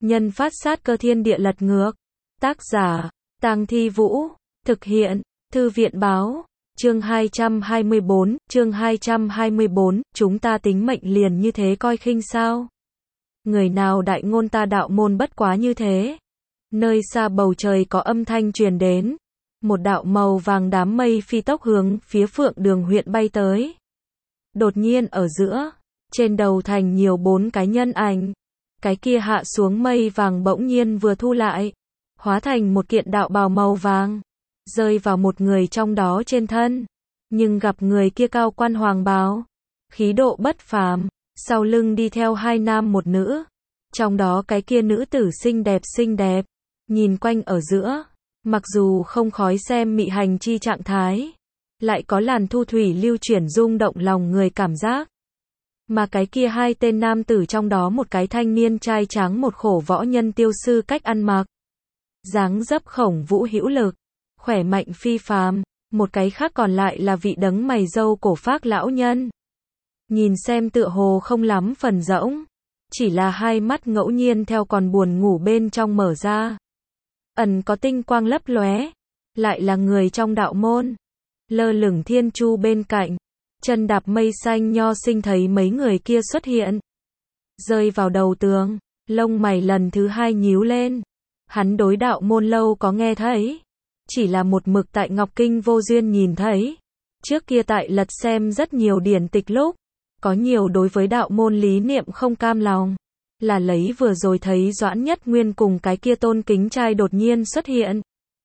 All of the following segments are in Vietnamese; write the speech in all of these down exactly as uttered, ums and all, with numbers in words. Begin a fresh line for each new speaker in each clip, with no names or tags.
nhân phát sát cơ thiên địa lật ngược. Tác giả, Tang Thi Vũ. Thực hiện, Thư viện báo. Chương hai trăm hai mươi bốn, chương hai trăm hai mươi bốn, chúng ta tính mệnh liền như thế coi khinh sao? Người nào đại ngôn ta đạo môn bất quá như thế? Nơi xa bầu trời có âm thanh truyền đến. Một đạo màu vàng đám mây phi tốc hướng phía Phượng Đường huyện bay tới. Đột nhiên ở giữa, trên đầu thành nhiều bốn cái nhân ảnh. Cái kia hạ xuống mây vàng bỗng nhiên vừa thu lại, hóa thành một kiện đạo bào màu vàng, rơi vào một người trong đó trên thân. Nhưng gặp người kia cao quan hoàng bào, khí độ bất phàm, sau lưng đi theo hai nam một nữ. Trong đó cái kia nữ tử xinh đẹp xinh đẹp, nhìn quanh ở giữa, mặc dù không khói xem mị hành chi trạng thái, lại có làn thu thủy lưu chuyển rung động lòng người cảm giác. Mà cái kia hai tên nam tử trong đó một cái thanh niên trai tráng một khổ võ nhân tiêu sư cách ăn mặc, dáng dấp khổng vũ hữu lực, khỏe mạnh phi phàm, một cái khác còn lại là vị đấng mày râu cổ phác lão nhân. Nhìn xem tựa hồ không lắm phần rỗng, chỉ là hai mắt ngẫu nhiên theo còn buồn ngủ bên trong mở ra, ẩn có tinh quang lấp lóe, lại là người trong đạo môn. Lơ lửng thiên chu bên cạnh, chân đạp mây xanh nho sinh thấy mấy người kia xuất hiện, rơi vào đầu tường, lông mày lần thứ hai nhíu lên. Hắn đối đạo môn lâu có nghe thấy, chỉ là một mực tại Ngọc Kinh vô duyên nhìn thấy. Trước kia tại lật xem rất nhiều điển tịch lúc, có nhiều đối với đạo môn lý niệm không cam lòng, là lấy vừa rồi thấy Doãn Nhất Nguyên cùng cái kia tôn kính trai đột nhiên xuất hiện,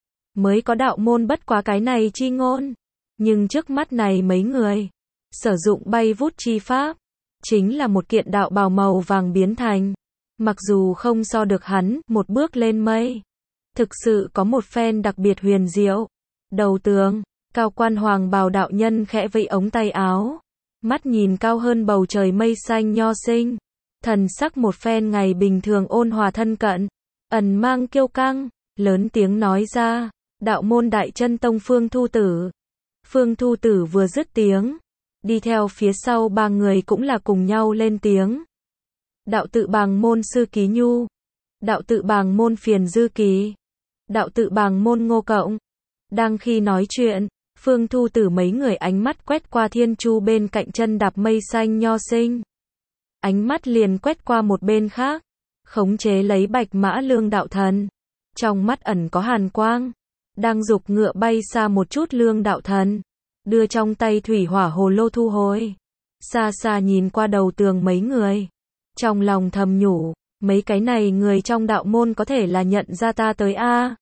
mới có đạo môn bất quá cái này chi ngôn. Nhưng trước mắt này mấy người, sử dụng bay vút chi pháp, chính là một kiện đạo bào màu vàng biến thành. Mặc dù không so được hắn, một bước lên mây, thực sự có một phen đặc biệt huyền diệu. Đầu tường, cao quan hoàng bào đạo nhân khẽ vẫy ống tay áo, mắt nhìn cao hơn bầu trời mây xanh nho sinh, thần sắc một phen ngày bình thường ôn hòa thân cận, ẩn mang kiêu căng, lớn tiếng nói ra, đạo môn đại chân tông Phương Thu Tử. Phương Thu Tử vừa dứt tiếng, đi theo phía sau ba người cũng là cùng nhau lên tiếng. Đạo tự Bàng môn Sư Ký Nhu, đạo tự Bàng môn Phiền Dư Kỳ, đạo tự Bàng môn Ngô Cộng. Đang khi nói chuyện, Phương Thu Tử mấy người ánh mắt quét qua thiên chu bên cạnh chân đạp mây xanh nho sinh, ánh mắt liền quét qua một bên khác, khống chế lấy Bạch Mã Lương đạo thần, trong mắt ẩn có hàn quang, đang giục ngựa bay xa một chút. Lương đạo thần đưa trong tay thủy hỏa hồ lô thu hồi, xa xa nhìn qua đầu tường mấy người, trong lòng thầm nhủ, mấy cái này người trong đạo môn có thể là nhận ra ta tới a.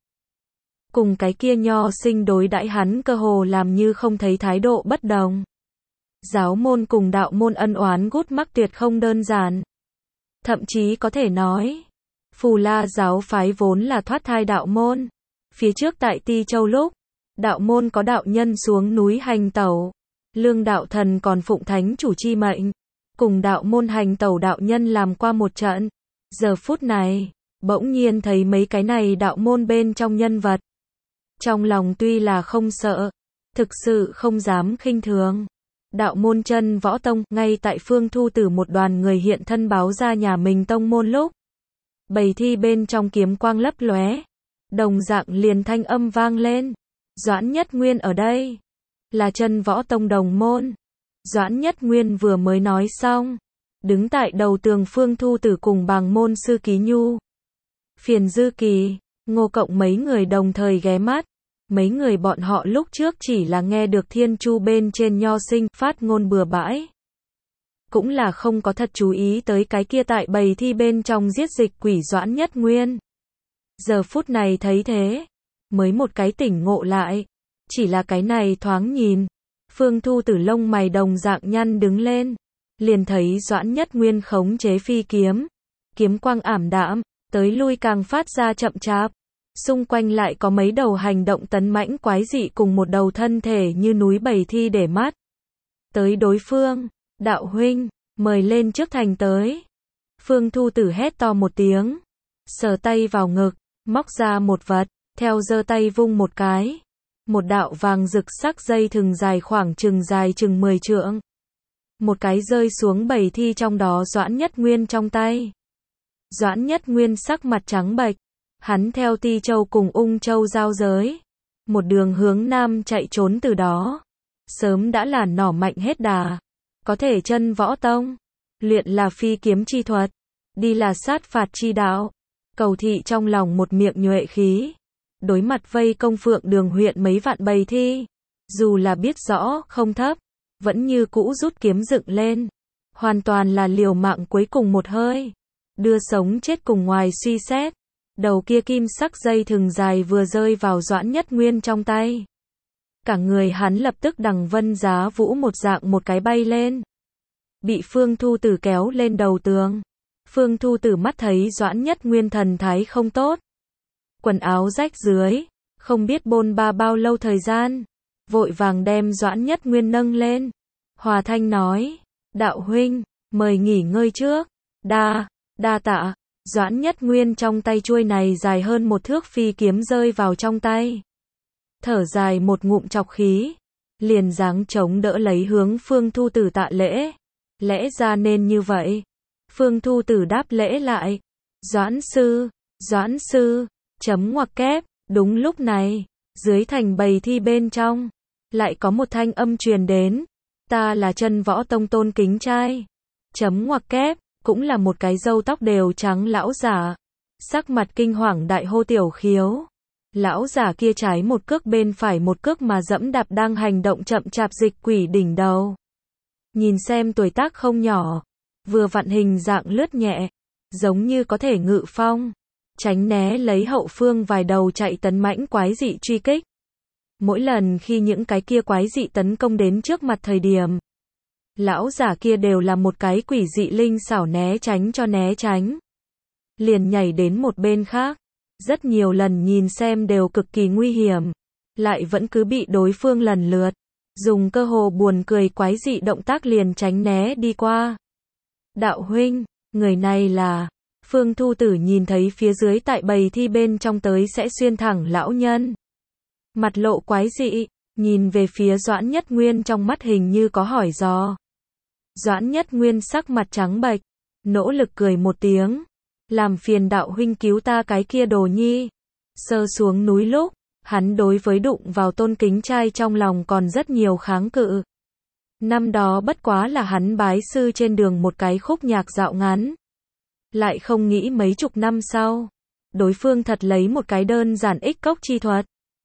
Cùng cái kia nho sinh đối đãi hắn cơ hồ làm như không thấy thái độ bất đồng. Giáo môn cùng đạo môn ân oán gút mắc tuyệt không đơn giản. Thậm chí có thể nói, Phù La giáo phái vốn là thoát thai đạo môn. Phía trước tại Ti Châu lúc, đạo môn có đạo nhân xuống núi hành tẩu, Lương đạo thần còn phụng thánh chủ chi mệnh, cùng đạo môn hành tẩu đạo nhân làm qua một trận. Giờ phút này, bỗng nhiên thấy mấy cái này đạo môn bên trong nhân vật. Trong lòng tuy là không sợ, thực sự không dám khinh thường. Đạo môn Chân Võ Tông, ngay tại Phương Thu Tử một đoàn người hiện thân báo ra nhà mình tông môn lúc, bầy thi bên trong kiếm quang lấp lóe, đồng dạng liền thanh âm vang lên. Doãn Nhất Nguyên ở đây, là Chân Võ Tông đồng môn. Doãn Nhất Nguyên vừa mới nói xong, đứng tại đầu tường Phương Thu Tử cùng Bàng môn Sư Ký Nhu, Phiền Dư Kỳ, Ngô Cộng mấy người đồng thời ghé mắt. Mấy người bọn họ lúc trước chỉ là nghe được thiên chu bên trên nho sinh phát ngôn bừa bãi, cũng là không có thật chú ý tới cái kia tại bầy thi bên trong giết dịch quỷ Doãn Nhất Nguyên. Giờ phút này thấy thế, mới một cái tỉnh ngộ lại, chỉ là cái này thoáng nhìn, Phương Thu Tử lông mày đồng dạng nhăn đứng lên, liền thấy Doãn Nhất Nguyên khống chế phi kiếm, kiếm quang ảm đạm, tới lui càng phát ra chậm chạp. Xung quanh lại có mấy đầu hành động tấn mãnh quái dị cùng một đầu thân thể như núi bầy thi để mắt tới đối phương. Đạo huynh, mời lên trước thành tới. Phương Thu Tử hét to một tiếng, sờ tay vào ngực, móc ra một vật, theo giơ tay vung một cái, một đạo vàng rực sắc dây thừng dài khoảng chừng dài chừng mười trượng, một cái rơi xuống bầy thi trong đó Doãn Nhất Nguyên trong tay. Doãn Nhất Nguyên sắc mặt trắng bệch, hắn theo Ti Châu cùng Ung Châu giao giới, một đường hướng nam chạy trốn từ đó, sớm đã là nỏ mạnh hết đà, có thể chân võ tông, luyện là phi kiếm chi thuật, đi là sát phạt chi đạo, Cầu Thị trong lòng một miệng nhuệ khí, đối mặt vây công Phượng Đường huyện mấy vạn bầy thi, dù là biết rõ không thấp, vẫn như cũ rút kiếm dựng lên, hoàn toàn là liều mạng cuối cùng một hơi, đưa sống chết cùng ngoài suy xét. Đầu kia kim sắc dây thừng dài vừa rơi vào Doãn Nhất Nguyên trong tay, cả người hắn lập tức đằng vân giá vũ một dạng một cái bay lên, bị Phương Thu Tử kéo lên đầu tường. Phương Thu Tử mắt thấy Doãn Nhất Nguyên thần thái không tốt, quần áo rách dưới, không biết bôn ba bao lâu thời gian, vội vàng đem Doãn Nhất Nguyên nâng lên, hòa thanh nói, đạo huynh, mời nghỉ ngơi trước, đa, đa tạ. Doãn Nhất Nguyên trong tay chuôi này dài hơn một thước phi kiếm rơi vào trong tay, thở dài một ngụm chọc khí, liền giáng chống đỡ lấy hướng Phương Thu Tử tạ lễ, lẽ ra nên như vậy. Phương Thu Tử đáp lễ lại, Doãn sư, Doãn sư, chấm ngoặc kép. Đúng lúc này, dưới thành bầy thi bên trong, lại có một thanh âm truyền đến, ta là Chân Võ Tông Tôn Kính Trai, chấm ngoặc kép, cũng là một cái râu tóc đều trắng lão giả, sắc mặt kinh hoàng đại hô tiểu khiếu. Lão giả kia trái một cước bên phải một cước mà dẫm đạp đang hành động chậm chạp dịch quỷ đỉnh đầu. Nhìn xem tuổi tác không nhỏ, vừa vặn hình dạng lướt nhẹ, giống như có thể ngự phong, tránh né lấy hậu phương vài đầu chạy tấn mãnh quái dị truy kích. Mỗi lần khi những cái kia quái dị tấn công đến trước mặt thời điểm, lão giả kia đều là một cái quỷ dị linh xảo né tránh cho né tránh, liền nhảy đến một bên khác, rất nhiều lần nhìn xem đều cực kỳ nguy hiểm, lại vẫn cứ bị đối phương lần lượt dùng cơ hồ buồn cười quái dị động tác liền tránh né đi qua. Đạo huynh, người này là... Phương Thu Tử nhìn thấy phía dưới tại bầy thi bên trong tới sẽ xuyên thẳng lão nhân, mặt lộ quái dị, nhìn về phía Doãn Nhất Nguyên trong mắt hình như có hỏi dò. Doãn Nhất Nguyên sắc mặt trắng bệch, nỗ lực cười một tiếng, làm phiền đạo huynh cứu ta cái kia đồ nhi. Sơ xuống núi lúc, hắn đối với đụng vào Tôn Kính Trai trong lòng còn rất nhiều kháng cự. Năm đó bất quá là hắn bái sư trên đường một cái khúc nhạc dạo ngắn. Lại không nghĩ mấy chục năm sau, đối phương thật lấy một cái đơn giản ích cốc chi thuật,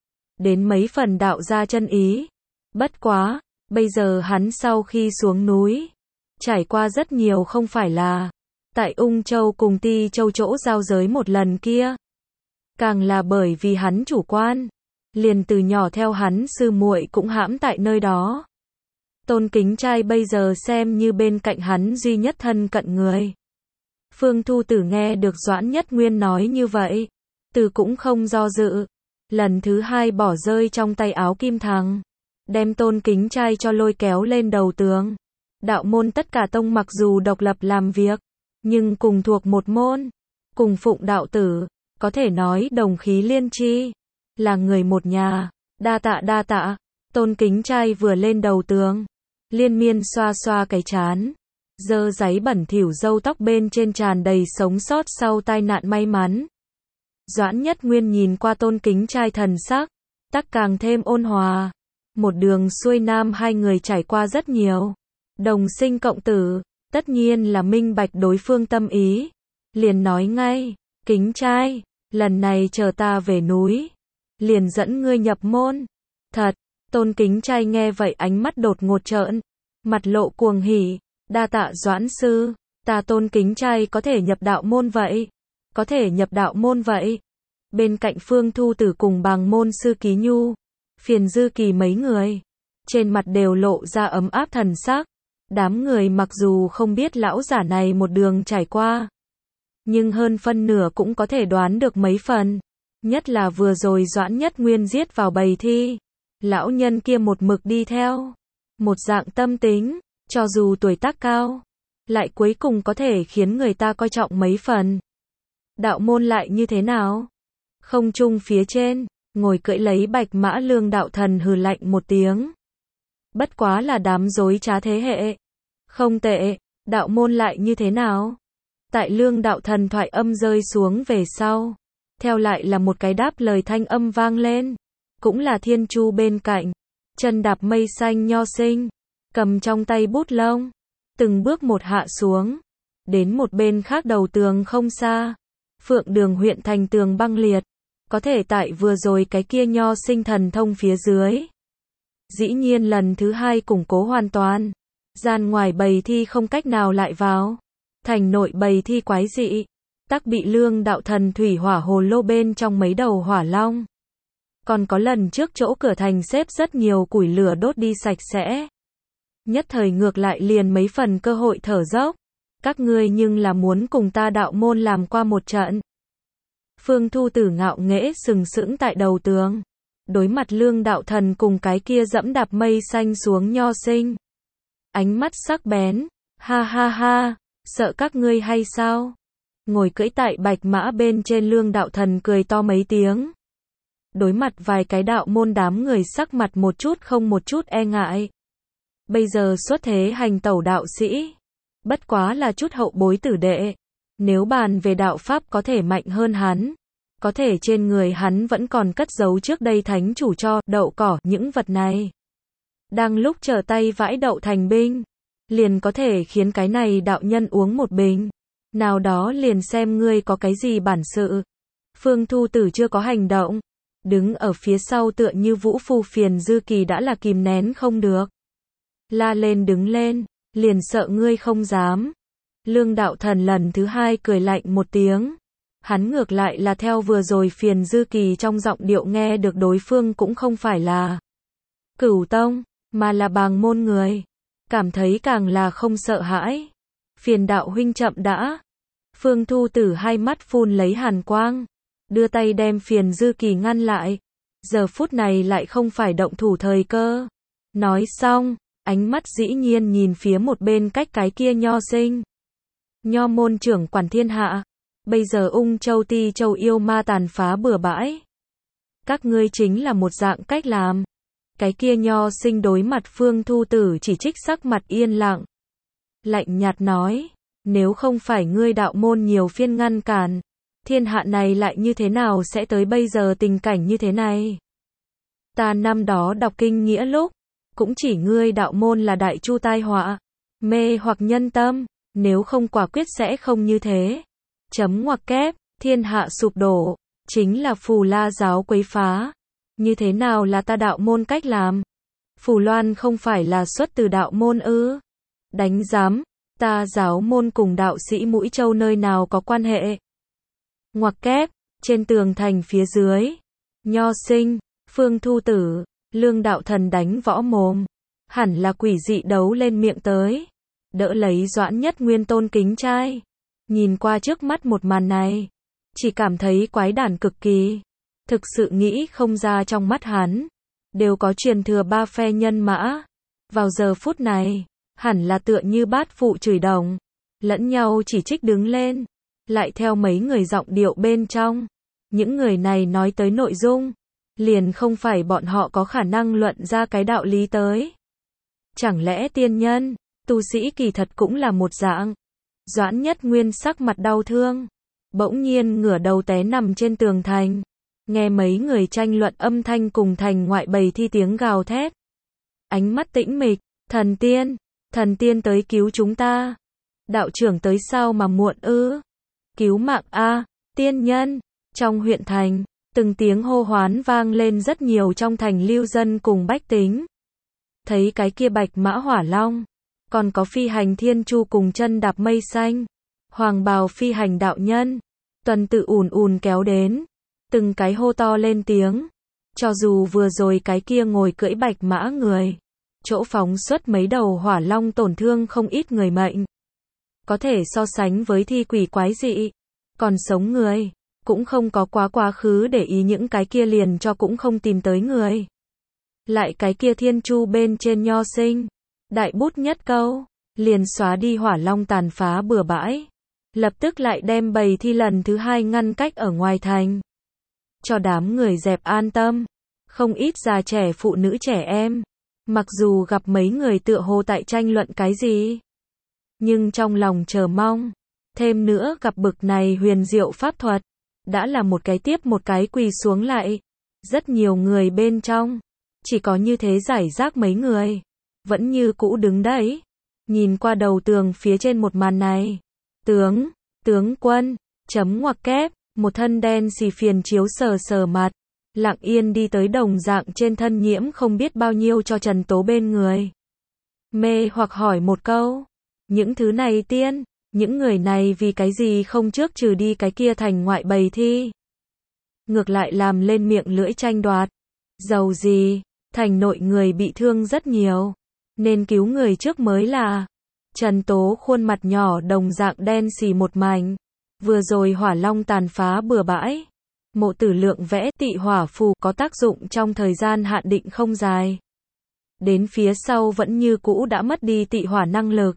đến mấy phần đạo ra chân ý. Bất quá, bây giờ hắn sau khi xuống núi, trải qua rất nhiều không phải là tại Ung Châu cùng Ti Châu chỗ giao giới một lần kia, càng là bởi vì hắn chủ quan, liền từ nhỏ theo hắn sư muội cũng hãm tại nơi đó. Tôn Kính Trai bây giờ xem như bên cạnh hắn duy nhất thân cận người. Phương Thu Tử nghe được Doãn Nhất Nguyên nói như vậy, từ cũng không do dự, lần thứ hai bỏ rơi trong tay áo kim thằng, đem Tôn Kính Trai cho lôi kéo lên đầu tường. Đạo môn tất cả tông mặc dù độc lập làm việc, nhưng cùng thuộc một môn, cùng phụng đạo tử, có thể nói đồng khí liên chi, là người một nhà. Đa tạ đa tạ. Tôn Kính Trai vừa lên đầu tường, liên miên xoa xoa cái trán, dơ giấy bẩn thỉu râu tóc bên trên tràn đầy sống sót sau tai nạn may mắn. Doãn Nhất Nguyên nhìn qua Tôn Kính Trai thần sắc, tắc càng thêm ôn hòa. Một đường xuôi nam hai người trải qua rất nhiều, đồng sinh cộng tử, tất nhiên là minh bạch đối phương tâm ý. Liền nói ngay, Kính Trai, lần này chờ ta về núi, liền dẫn ngươi nhập môn. Thật. Tôn Kính Trai nghe vậy ánh mắt đột ngột trợn, mặt lộ cuồng hỉ, đa tạ Doãn sư, ta Tôn Kính Trai có thể nhập đạo môn vậy, có thể nhập đạo môn vậy. Bên cạnh Phương Thu Tử cùng Bàng môn sư Ký Nhu, Phiền Dư Kỳ mấy người, trên mặt đều lộ ra ấm áp thần sắc. Đám người mặc dù không biết lão giả này một đường trải qua, nhưng hơn phân nửa cũng có thể đoán được mấy phần, nhất là vừa rồi Doãn Nhất Nguyên giết vào bầy thi. Lão nhân kia một mực đi theo, một dạng tâm tính, cho dù tuổi tác cao, lại cuối cùng có thể khiến người ta coi trọng mấy phần. Đạo môn lại như thế nào? Không trung phía trên, ngồi cưỡi lấy bạch mã Lương đạo thần hừ lạnh một tiếng. Bất quá là đám dối trá thế hệ. Không tệ, đạo môn lại như thế nào? Tại Lương Đạo Thần thoại âm rơi xuống về sau, theo lại là một cái đáp lời thanh âm vang lên, cũng là Thiên Chu bên cạnh, chân đạp mây xanh Nho Sinh, cầm trong tay bút lông, từng bước một hạ xuống, đến một bên khác đầu tường không xa, Phượng Đường huyện thành tường băng liệt, có thể tại vừa rồi cái kia Nho Sinh thần thông phía dưới. Dĩ nhiên lần thứ hai củng cố hoàn toàn, gian ngoài bầy thi không cách nào lại vào, thành nội bầy thi quái dị, tắc bị Lương Đạo Thần thủy hỏa hồ lô bên trong mấy đầu hỏa long. Còn có lần trước chỗ cửa thành xếp rất nhiều củi lửa đốt đi sạch sẽ. Nhất thời ngược lại liền mấy phần cơ hội thở dốc. Các ngươi nhưng là muốn cùng ta đạo môn làm qua một trận. Phương Thu Tử ngạo nghễ sừng sững tại đầu tường. Đối mặt Lương Đạo Thần cùng cái kia dẫm đạp mây xanh xuống Nho Sinh. Ánh mắt sắc bén. Ha ha ha, sợ các ngươi hay sao? Ngồi cưỡi tại bạch mã bên trên Lương Đạo Thần cười to mấy tiếng. Đối mặt vài cái đạo môn đám người sắc mặt một chút không một chút e ngại. Bây giờ xuất thế hành tẩu đạo sĩ, bất quá là chút hậu bối tử đệ. Nếu bàn về đạo pháp có thể mạnh hơn hắn, có thể trên người hắn vẫn còn cất giấu trước đây thánh chủ cho đậu cỏ những vật này. Đang lúc trở tay vãi đậu thành binh, liền có thể khiến cái này đạo nhân uống một bình. Nào đó liền xem ngươi có cái gì bản sự. Phương Thu Tử chưa có hành động, đứng ở phía sau tựa như Vũ Phù Phiền Dư Kỳ đã là kìm nén không được. La lên đứng lên, liền sợ ngươi không dám. Lương Đạo Thần lần thứ hai cười lạnh một tiếng. Hắn ngược lại là theo vừa rồi Phiền Dư Kỳ trong giọng điệu nghe được đối phương cũng không phải là Cửu Tông, mà là Bàng môn người. Cảm thấy càng là không sợ hãi. Phiền đạo huynh chậm đã. Phương Thu Tử hai mắt phun lấy hàn quang, đưa tay đem Phiền Dư Kỳ ngăn lại. Giờ phút này lại không phải động thủ thời cơ. Nói xong, ánh mắt dĩ nhiên nhìn phía một bên cách cái kia Nho Sinh. Nho môn trưởng quản thiên hạ, bây giờ Ung Châu Ti Châu yêu ma tàn phá bừa bãi. Các ngươi chính là một dạng cách làm. Cái kia Nho Sinh đối mặt Phương Thu Tử chỉ trích sắc mặt yên lặng. Lạnh nhạt nói, nếu không phải ngươi đạo môn nhiều phiên ngăn cản, thiên hạ này lại như thế nào sẽ tới bây giờ tình cảnh như thế này? Ta năm đó đọc kinh nghĩa lúc, cũng chỉ ngươi đạo môn là đại chu tai họa, mê hoặc nhân tâm, nếu không quả quyết sẽ không như thế. Chấm ngoặc kép, thiên hạ sụp đổ, chính là Phù La giáo quấy phá. Như thế nào là ta đạo môn cách làm? Phù Loan không phải là xuất từ đạo môn ư? Đánh giám, ta giáo môn cùng đạo sĩ Mũi Châu nơi nào có quan hệ? Ngoặc kép, trên tường thành phía dưới, Nho Sinh, Phương Thu Tử, Lương Đạo Thần đánh võ mồm, hẳn là quỷ dị đấu lên miệng tới, đỡ lấy Doãn Nhất Nguyên tôn kính trai. Nhìn qua trước mắt một màn này, chỉ cảm thấy quái đản cực kỳ, thực sự nghĩ không ra trong mắt hắn, đều có truyền thừa ba phe nhân mã. Vào giờ phút này, hẳn là tựa như bát phụ chửi đồng, lẫn nhau chỉ trích đứng lên, lại theo mấy người giọng điệu bên trong. Những người này nói tới nội dung, liền không phải bọn họ có khả năng luận ra cái đạo lý tới. Chẳng lẽ tiên nhân, tu sĩ kỳ thật cũng là một dạng? Doãn Nhất Nguyên sắc mặt đau thương, bỗng nhiên ngửa đầu té nằm trên tường thành, nghe mấy người tranh luận âm thanh cùng thành ngoại bầy thi tiếng gào thét. Ánh mắt tĩnh mịch, thần tiên, thần tiên tới cứu chúng ta. Đạo trưởng tới sao mà muộn ư? Cứu mạng a, tiên nhân. Trong huyện thành, từng tiếng hô hoán vang lên rất nhiều trong thành lưu dân cùng bách tính. Thấy cái kia bạch mã hỏa long, còn có phi hành thiên chu cùng chân đạp mây xanh, hoàng bào phi hành đạo nhân, tuần tự ùn ùn kéo đến, từng cái hô to lên tiếng. Cho dù vừa rồi cái kia ngồi cưỡi bạch mã người, chỗ phóng xuất mấy đầu hỏa long tổn thương không ít người mệnh, có thể so sánh với thi quỷ quái dị, còn sống người, cũng không có quá quá khứ để ý những cái kia liền cho cũng không tìm tới người. Lại cái kia thiên chu bên trên Nho Sinh, đại bút nhất câu, liền xóa đi hỏa long tàn phá bừa bãi, lập tức lại đem bầy thi lần thứ hai ngăn cách ở ngoài thành. Cho đám người dẹp an tâm, không ít già trẻ phụ nữ trẻ em, mặc dù gặp mấy người tựa hồ tại tranh luận cái gì, nhưng trong lòng chờ mong, Thêm nữa gặp bực này huyền diệu pháp thuật, đã là một cái tiếp một cái quỳ xuống lại. Rất nhiều người bên trong, chỉ có như thế giải rác mấy người, vẫn như cũ đứng đấy, nhìn qua đầu tường phía trên một màn này. Tướng, tướng quân, chấm ngoặc kép, một thân đen xì phiền chiếu sờ sờ mặt, lặng yên đi tới đồng dạng trên thân nhiễm không biết bao nhiêu cho Trần Tố bên người. Mê hoặc hỏi một câu, những thứ này tiên, những người này vì cái gì không trước trừ đi cái kia thành ngoại bầy thi. Ngược lại làm lên miệng lưỡi tranh đoạt. Dầu gì, thành nội người bị thương rất nhiều, nên cứu người trước mới là. Trần Tố khuôn mặt nhỏ đồng dạng đen xì một mảnh. Vừa rồi hỏa long tàn phá bừa bãi. Mộ Tử Lượng vẽ tị hỏa phù có tác dụng trong thời gian hạn định không dài. Đến phía sau vẫn như cũ đã mất đi tị hỏa năng lực.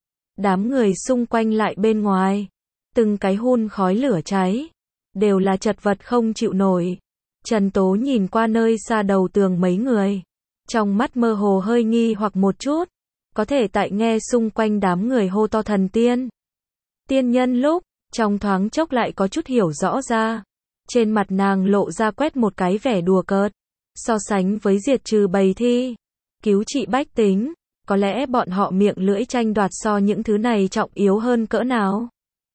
Đám người xung quanh lại bên ngoài, từng cái hun khói lửa cháy, đều là chật vật không chịu nổi. Trần Tố nhìn qua nơi xa đầu tường mấy người, trong mắt mơ hồ hơi nghi hoặc một chút, có thể tại nghe xung quanh đám người hô to thần tiên. Tiên nhân lúc, trong thoáng chốc lại có chút hiểu rõ ra. Trên mặt nàng lộ ra quét một cái vẻ đùa cợt, so sánh với diệt trừ bầy thi, cứu trị bách tính, có lẽ bọn họ miệng lưỡi tranh đoạt so những thứ này trọng yếu hơn cỡ nào.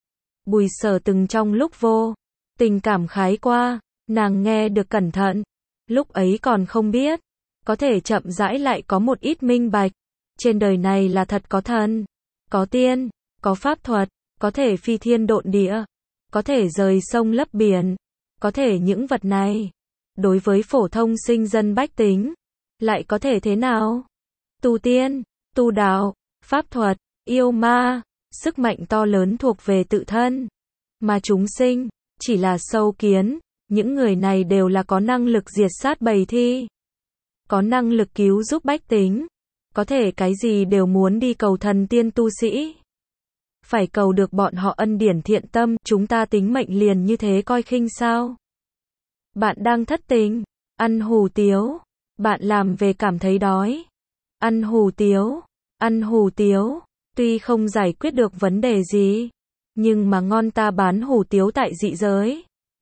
Bùi Sở từng trong lúc vô tình cảm khái qua, nàng nghe được cẩn thận, lúc ấy còn không biết, có thể chậm rãi lại có một ít minh bạch. Trên đời này là thật có thần, có tiên, có pháp thuật, có thể phi thiên độn địa, có thể rời sông lấp biển, có thể những vật này, đối với phổ thông sinh dân bách tính, lại có thể thế nào? Tu tiên, tu đạo, pháp thuật, yêu ma, sức mạnh to lớn thuộc về tự thân, mà chúng sinh, chỉ là sâu kiến, những người này đều là có năng lực diệt sát bầy thi, có năng lực cứu giúp bách tính, có thể cái gì đều muốn đi cầu thần tiên tu sĩ. Phải cầu được bọn họ ân điển thiện tâm, chúng ta tính mệnh liền như thế coi khinh sao? Bạn đang thất tình, ăn hủ tiếu, bạn làm về cảm thấy đói, ăn hủ tiếu, ăn hủ tiếu, tuy không giải quyết được vấn đề gì, nhưng mà ngon ta bán hủ tiếu tại dị giới.